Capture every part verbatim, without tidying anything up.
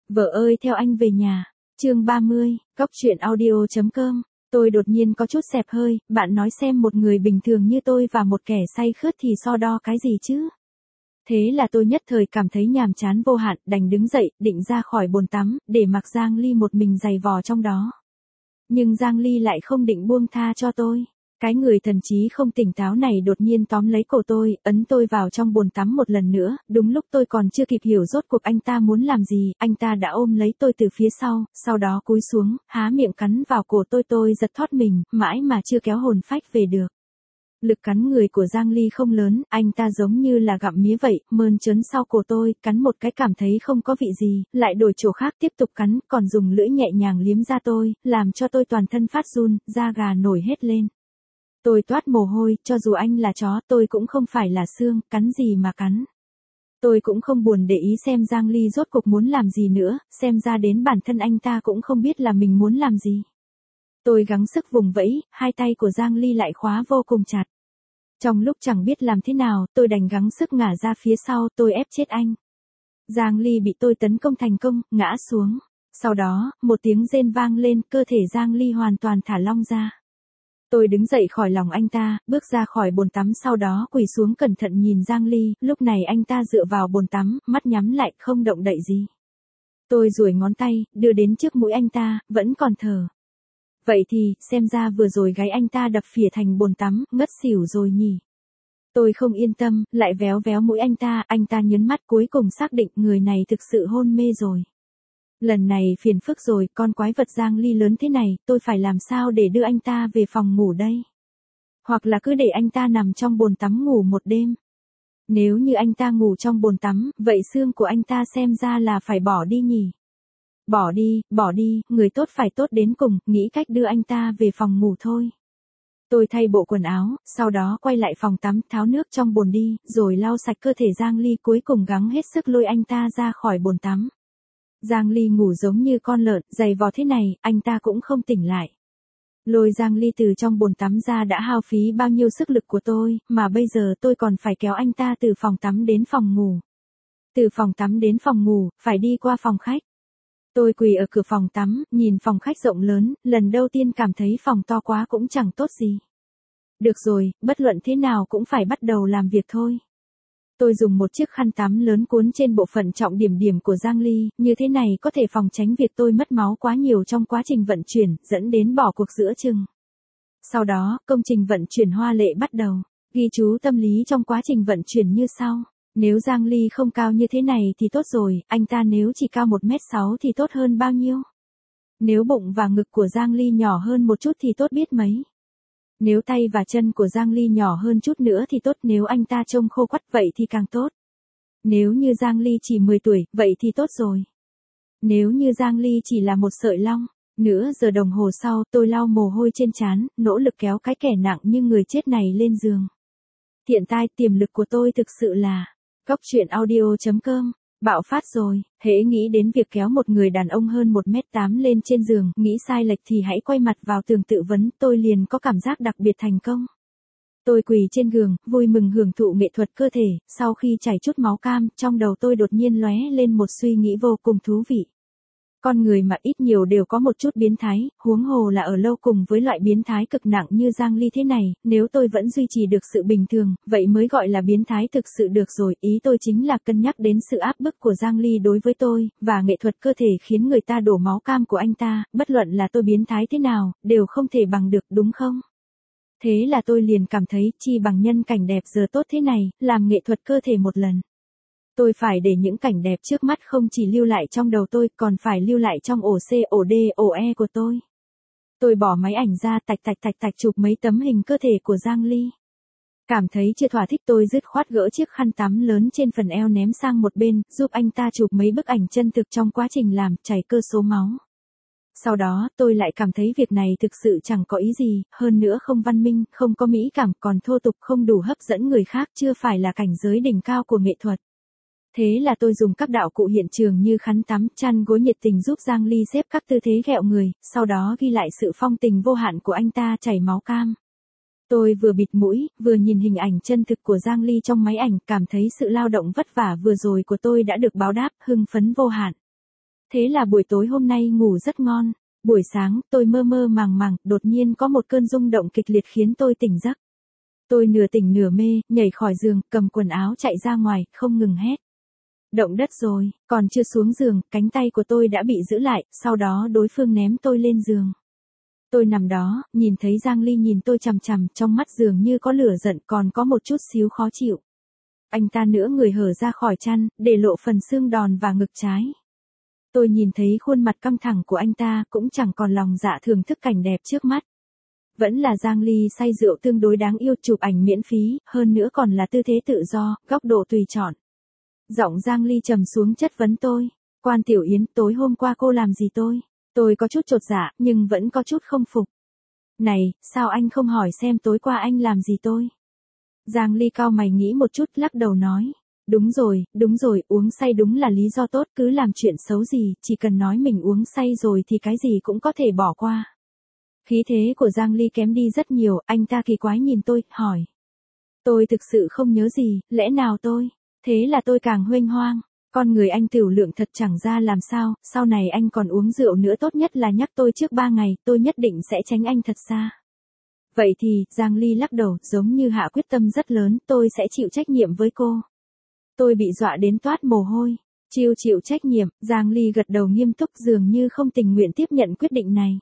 Vợ ơi theo anh về nhà. Chương ba mươi, cóc truyện audio chấm com. Tôi đột nhiên có chút xẹp hơi, bạn nói xem một người bình thường như tôi và một kẻ say khướt thì so đo cái gì chứ? Thế là tôi nhất thời cảm thấy nhàm chán vô hạn, đành đứng dậy, định ra khỏi bồn tắm, để mặc Giang Ly một mình giày vò trong đó. Nhưng Giang Ly lại không định buông tha cho tôi. Cái người thần trí không tỉnh táo này đột nhiên tóm lấy cổ tôi, ấn tôi vào trong bồn tắm một lần nữa, đúng lúc tôi còn chưa kịp hiểu rốt cuộc anh ta muốn làm gì, anh ta đã ôm lấy tôi từ phía sau, sau đó cúi xuống, há miệng cắn vào cổ tôi tôi giật thót mình, mãi mà chưa kéo hồn phách về được. Lực cắn người của Giang Ly không lớn, anh ta giống như là gặm mía vậy, mơn trớn sau cổ tôi, cắn một cái cảm thấy không có vị gì, lại đổi chỗ khác tiếp tục cắn, còn dùng lưỡi nhẹ nhàng liếm da tôi, làm cho tôi toàn thân phát run, da gà nổi hết lên. Tôi toát mồ hôi, cho dù anh là chó, tôi cũng không phải là xương, cắn gì mà cắn. Tôi cũng không buồn để ý xem Giang Ly rốt cuộc muốn làm gì nữa, xem ra đến bản thân anh ta cũng không biết là mình muốn làm gì. Tôi gắng sức vùng vẫy, hai tay của Giang Ly lại khóa vô cùng chặt. Trong lúc chẳng biết làm thế nào, tôi đành gắng sức ngả ra phía sau, tôi ép chết anh. Giang Ly bị tôi tấn công thành công, ngã xuống. Sau đó, một tiếng rên vang lên, cơ thể Giang Ly hoàn toàn thả lỏng ra. Tôi đứng dậy khỏi lòng anh ta, bước ra khỏi bồn tắm, sau đó quỳ xuống cẩn thận nhìn Giang Ly, lúc này anh ta dựa vào bồn tắm, mắt nhắm lại, không động đậy gì. Tôi duỗi ngón tay, đưa đến trước mũi anh ta, vẫn còn thở. Vậy thì, xem ra vừa rồi gáy anh ta đập phìa thành bồn tắm, ngất xỉu rồi nhỉ. Tôi không yên tâm, lại véo véo mũi anh ta, anh ta nhấn mắt cuối cùng xác định người này thực sự hôn mê rồi. Lần này phiền phức rồi, con quái vật Giang Ly lớn thế này, tôi phải làm sao để đưa anh ta về phòng ngủ đây? Hoặc là cứ để anh ta nằm trong bồn tắm ngủ một đêm. Nếu như anh ta ngủ trong bồn tắm, vậy xương của anh ta xem ra là phải bỏ đi nhỉ? Bỏ đi, bỏ đi, người tốt phải tốt đến cùng, nghĩ cách đưa anh ta về phòng ngủ thôi. Tôi thay bộ quần áo, sau đó quay lại phòng tắm, tháo nước trong bồn đi, rồi lau sạch cơ thể Giang Ly, cuối cùng gắng hết sức lôi anh ta ra khỏi bồn tắm. Giang Ly ngủ giống như con lợn, giày vò thế này, anh ta cũng không tỉnh lại. Lôi Giang Ly từ trong bồn tắm ra đã hao phí bao nhiêu sức lực của tôi, mà bây giờ tôi còn phải kéo anh ta từ phòng tắm đến phòng ngủ. Từ phòng tắm đến phòng ngủ, phải đi qua phòng khách. Tôi quỳ ở cửa phòng tắm, nhìn phòng khách rộng lớn, lần đầu tiên cảm thấy phòng to quá cũng chẳng tốt gì. Được rồi, bất luận thế nào cũng phải bắt đầu làm việc thôi. Tôi dùng một chiếc khăn tắm lớn cuốn trên bộ phận trọng điểm điểm của Giang Ly, như thế này có thể phòng tránh việc tôi mất máu quá nhiều trong quá trình vận chuyển, dẫn đến bỏ cuộc giữa chừng. Sau đó, công trình vận chuyển hoa lệ bắt đầu. Ghi chú tâm lý trong quá trình vận chuyển như sau. Nếu Giang Ly không cao như thế này thì tốt rồi, anh ta nếu chỉ cao một mét sáu thì tốt hơn bao nhiêu? Nếu bụng và ngực của Giang Ly nhỏ hơn một chút thì tốt biết mấy. Nếu tay và chân của Giang Ly nhỏ hơn chút nữa thì tốt, nếu anh ta trông khô quắt vậy thì càng tốt. Nếu như Giang Ly chỉ mười tuổi, vậy thì tốt rồi. Nếu như Giang Ly chỉ là một sợi long, nửa giờ đồng hồ sau tôi lau mồ hôi trên trán, nỗ lực kéo cái kẻ nặng như người chết này lên giường. Hiện tại tiềm lực của tôi thực sự là cóc truyện audio chấm com. Bạo phát rồi, hễ nghĩ đến việc kéo một người đàn ông hơn một mét tám lên trên giường, nghĩ sai lệch thì hãy quay mặt vào tường tự vấn, tôi liền có cảm giác đặc biệt thành công. Tôi quỳ trên giường, vui mừng hưởng thụ nghệ thuật cơ thể, sau khi chảy chút máu cam, trong đầu tôi đột nhiên lóe lên một suy nghĩ vô cùng thú vị. Con người mà ít nhiều đều có một chút biến thái, huống hồ là ở lâu cùng với loại biến thái cực nặng như Giang Ly thế này, nếu tôi vẫn duy trì được sự bình thường, vậy mới gọi là biến thái thực sự được rồi, ý tôi chính là cân nhắc đến sự áp bức của Giang Ly đối với tôi, và nghệ thuật cơ thể khiến người ta đổ máu cam của anh ta, bất luận là tôi biến thái thế nào, đều không thể bằng được đúng không? Thế là tôi liền cảm thấy, chi bằng nhân cảnh đẹp giờ tốt thế này, làm nghệ thuật cơ thể một lần. Tôi phải để những cảnh đẹp trước mắt không chỉ lưu lại trong đầu tôi, còn phải lưu lại trong ổ C, ổ D, ổ E của tôi. Tôi bỏ máy ảnh ra, tạch tạch tạch tạch chụp mấy tấm hình cơ thể của Giang Ly. Cảm thấy chưa thỏa thích tôi dứt khoát gỡ chiếc khăn tắm lớn trên phần eo ném sang một bên, giúp anh ta chụp mấy bức ảnh chân thực trong quá trình làm, chảy cơ số máu. Sau đó, tôi lại cảm thấy việc này thực sự chẳng có ý gì, hơn nữa không văn minh, không có mỹ cảm, còn thô tục, không đủ hấp dẫn người khác, chưa phải là cảnh giới đỉnh cao của nghệ thuật. Thế là tôi dùng các đạo cụ hiện trường như khăn tắm, chăn gối nhiệt tình giúp Giang Ly xếp các tư thế ghẹo người, sau đó ghi lại sự phong tình vô hạn của anh ta chảy máu cam. Tôi vừa bịt mũi, vừa nhìn hình ảnh chân thực của Giang Ly trong máy ảnh, cảm thấy sự lao động vất vả vừa rồi của tôi đã được báo đáp, hưng phấn vô hạn. Thế là buổi tối hôm nay ngủ rất ngon. Buổi sáng, tôi mơ mơ màng màng, đột nhiên có một cơn rung động kịch liệt khiến tôi tỉnh giấc. Tôi nửa tỉnh nửa mê, nhảy khỏi giường, cầm quần áo chạy ra ngoài, không ngừng hét. Động đất rồi, còn chưa xuống giường, cánh tay của tôi đã bị giữ lại, sau đó đối phương ném tôi lên giường. Tôi nằm đó, nhìn thấy Giang Ly nhìn tôi chằm chằm, trong mắt dường như có lửa giận còn có một chút xíu khó chịu. Anh ta nửa người hở ra khỏi chăn, để lộ phần xương đòn và ngực trái. Tôi nhìn thấy khuôn mặt căng thẳng của anh ta, cũng chẳng còn lòng dạ thưởng thức cảnh đẹp trước mắt. Vẫn là Giang Ly say rượu tương đối đáng yêu, chụp ảnh miễn phí, hơn nữa còn là tư thế tự do, góc độ tùy chọn. Giọng Giang Ly trầm xuống chất vấn tôi. Quan Tiểu Yến, tối hôm qua cô làm gì tôi? Tôi có chút chột dạ, nhưng vẫn có chút không phục. Này, sao anh không hỏi xem tối qua anh làm gì tôi? Giang Ly cau mày nghĩ một chút, lắc đầu nói. Đúng rồi, đúng rồi, uống say đúng là lý do tốt, cứ làm chuyện xấu gì, chỉ cần nói mình uống say rồi thì cái gì cũng có thể bỏ qua. Khí thế của Giang Ly kém đi rất nhiều, anh ta kỳ quái nhìn tôi, hỏi. Tôi thực sự không nhớ gì, lẽ nào tôi? Thế là tôi càng huênh hoang. Con người anh tiểu lượng thật chẳng ra làm sao, sau này anh còn uống rượu nữa, tốt nhất là nhắc tôi trước ba ngày, tôi nhất định sẽ tránh anh thật xa. Vậy thì, Giang Ly lắc đầu, giống như hạ quyết tâm rất lớn, tôi sẽ chịu trách nhiệm với cô. Tôi bị dọa đến toát mồ hôi. Chịu chịu trách nhiệm, Giang Ly gật đầu nghiêm túc, dường như không tình nguyện tiếp nhận quyết định này.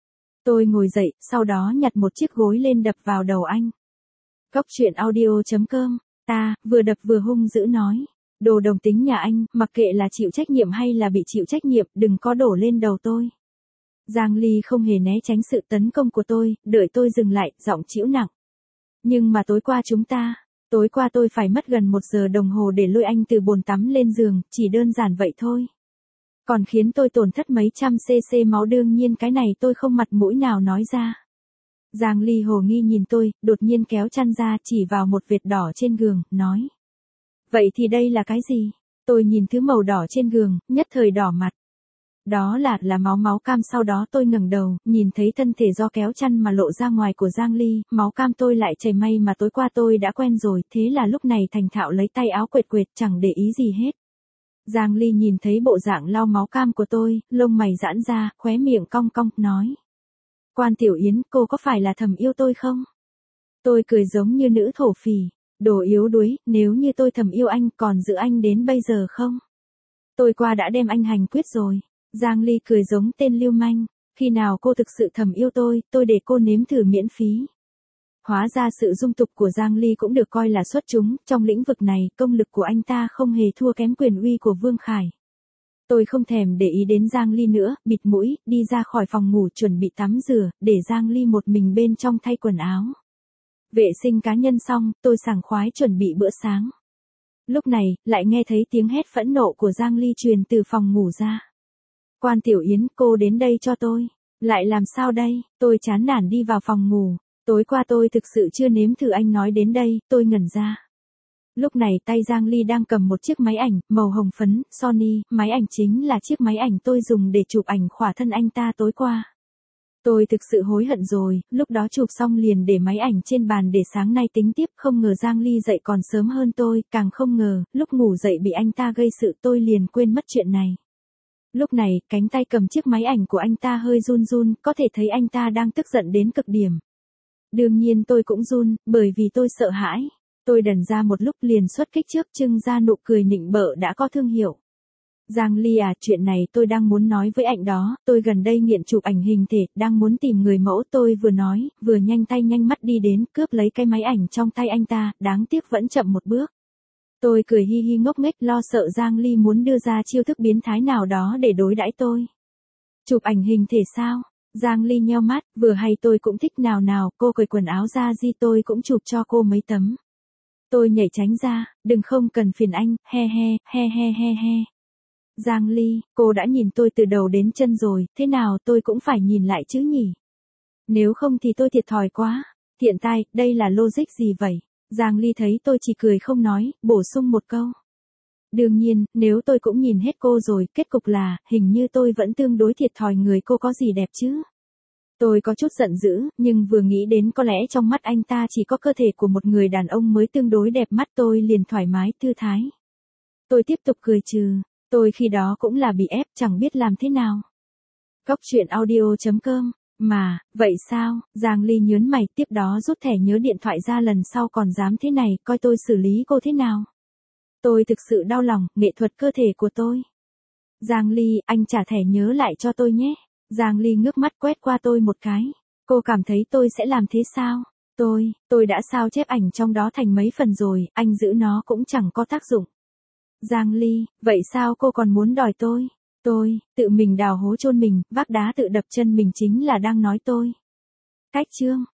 Tôi ngồi dậy, sau đó nhặt một chiếc gối lên đập vào đầu anh. Cốc truyện audio chấm com, ta, vừa đập vừa hung dữ nói. Đồ đồng tính nhà anh, mặc kệ là chịu trách nhiệm hay là bị chịu trách nhiệm, đừng có đổ lên đầu tôi. Giang Ly không hề né tránh sự tấn công của tôi, đợi tôi dừng lại, giọng trĩu nặng. Nhưng mà tối qua chúng ta, tối qua tôi phải mất gần một giờ đồng hồ để lôi anh từ bồn tắm lên giường, chỉ đơn giản vậy thôi. Còn khiến tôi tổn thất mấy trăm cc máu, đương nhiên cái này tôi không mặt mũi nào nói ra. Giang Ly hồ nghi nhìn tôi, đột nhiên kéo chăn ra chỉ vào một vệt đỏ trên giường, nói. Vậy thì đây là cái gì? Tôi nhìn thứ màu đỏ trên giường, nhất thời đỏ mặt. Đó là, là máu máu cam. Sau đó tôi ngẩng đầu, nhìn thấy thân thể do kéo chăn mà lộ ra ngoài của Giang Ly, máu cam tôi lại chảy, may mà tối qua tôi đã quen rồi, thế là lúc này thành thạo lấy tay áo quệt quệt, chẳng để ý gì hết. Giang Ly nhìn thấy bộ dạng lau máu cam của tôi, lông mày giãn ra, khóe miệng cong cong, nói. Quan Tiểu Yến, cô có phải là thầm yêu tôi không? Tôi cười giống như nữ thổ phỉ. Đồ yếu đuối, nếu như tôi thầm yêu anh, còn giữ anh đến bây giờ không? Tôi qua đã đem anh hành quyết rồi. Giang Ly cười giống tên lưu manh. Khi nào cô thực sự thầm yêu tôi, tôi để cô nếm thử miễn phí. Hóa ra sự dung tục của Giang Ly cũng được coi là xuất chúng, trong lĩnh vực này, công lực của anh ta không hề thua kém quyền uy của Vương Khải. Tôi không thèm để ý đến Giang Ly nữa, bịt mũi, đi ra khỏi phòng ngủ chuẩn bị tắm rửa, để Giang Ly một mình bên trong thay quần áo. Vệ sinh cá nhân xong, tôi sảng khoái chuẩn bị bữa sáng. Lúc này, lại nghe thấy tiếng hét phẫn nộ của Giang Ly truyền từ phòng ngủ ra. Quan Tiểu Yến, cô đến đây cho tôi. Lại làm sao đây? Tôi chán nản đi vào phòng ngủ. Tối qua tôi thực sự chưa nếm thử, anh nói đến đây, tôi ngẩn ra. Lúc này tay Giang Ly đang cầm một chiếc máy ảnh, màu hồng phấn, Sony, máy ảnh chính là chiếc máy ảnh tôi dùng để chụp ảnh khỏa thân anh ta tối qua. Tôi thực sự hối hận rồi, lúc đó chụp xong liền để máy ảnh trên bàn để sáng nay tính tiếp, không ngờ Giang Ly dậy còn sớm hơn tôi, càng không ngờ, lúc ngủ dậy bị anh ta gây sự, tôi liền quên mất chuyện này. Lúc này, cánh tay cầm chiếc máy ảnh của anh ta hơi run run, có thể thấy anh ta đang tức giận đến cực điểm. Đương nhiên tôi cũng run, bởi vì tôi sợ hãi. Tôi đần ra một lúc liền xuất kích trước, trưng ra nụ cười nịnh bợ đã có thương hiệu. Giang Ly à, chuyện này tôi đang muốn nói với anh đó, tôi gần đây nghiện chụp ảnh hình thể, đang muốn tìm người mẫu, tôi vừa nói, vừa nhanh tay nhanh mắt đi đến, cướp lấy cái máy ảnh trong tay anh ta, đáng tiếc vẫn chậm một bước. Tôi cười hi hi ngốc nghếch, lo sợ Giang Ly muốn đưa ra chiêu thức biến thái nào đó để đối đãi tôi. Chụp ảnh hình thể sao? Giang Ly nheo mắt, vừa hay tôi cũng thích, nào nào, cô cởi quần áo ra di, tôi cũng chụp cho cô mấy tấm. Tôi nhảy tránh ra, đừng, không cần phiền anh, he he, he he he he. Giang Ly, cô đã nhìn tôi từ đầu đến chân rồi, thế nào tôi cũng phải nhìn lại chứ nhỉ? Nếu không thì tôi thiệt thòi quá. Tiện tai, đây là logic gì vậy? Giang Ly thấy tôi chỉ cười không nói, bổ sung một câu. Đương nhiên, nếu tôi cũng nhìn hết cô rồi, kết cục là, hình như tôi vẫn tương đối thiệt thòi, người cô có gì đẹp chứ? Tôi có chút giận dữ, nhưng vừa nghĩ đến có lẽ trong mắt anh ta chỉ có cơ thể của một người đàn ông mới tương đối đẹp mắt, tôi liền thoải mái, thư thái. Tôi tiếp tục cười trừ. Tôi khi đó cũng là bị ép chẳng biết làm thế nào. Cốc truyện audio chấm com. Mà, vậy sao? Giang Ly nhớn mày, tiếp đó rút thẻ nhớ điện thoại ra, lần sau còn dám thế này, coi tôi xử lý cô thế nào. Tôi thực sự đau lòng, nghệ thuật cơ thể của tôi. Giang Ly, anh trả thẻ nhớ lại cho tôi nhé. Giang Ly ngước mắt quét qua tôi một cái. Cô cảm thấy tôi sẽ làm thế sao? Tôi, tôi đã sao chép ảnh trong đó thành mấy phần rồi, anh giữ nó cũng chẳng có tác dụng. Giang Ly, vậy sao cô còn muốn đòi tôi? Tôi, tự mình đào hố chôn mình, vác đá tự đập chân mình chính là đang nói tôi. Cách chương.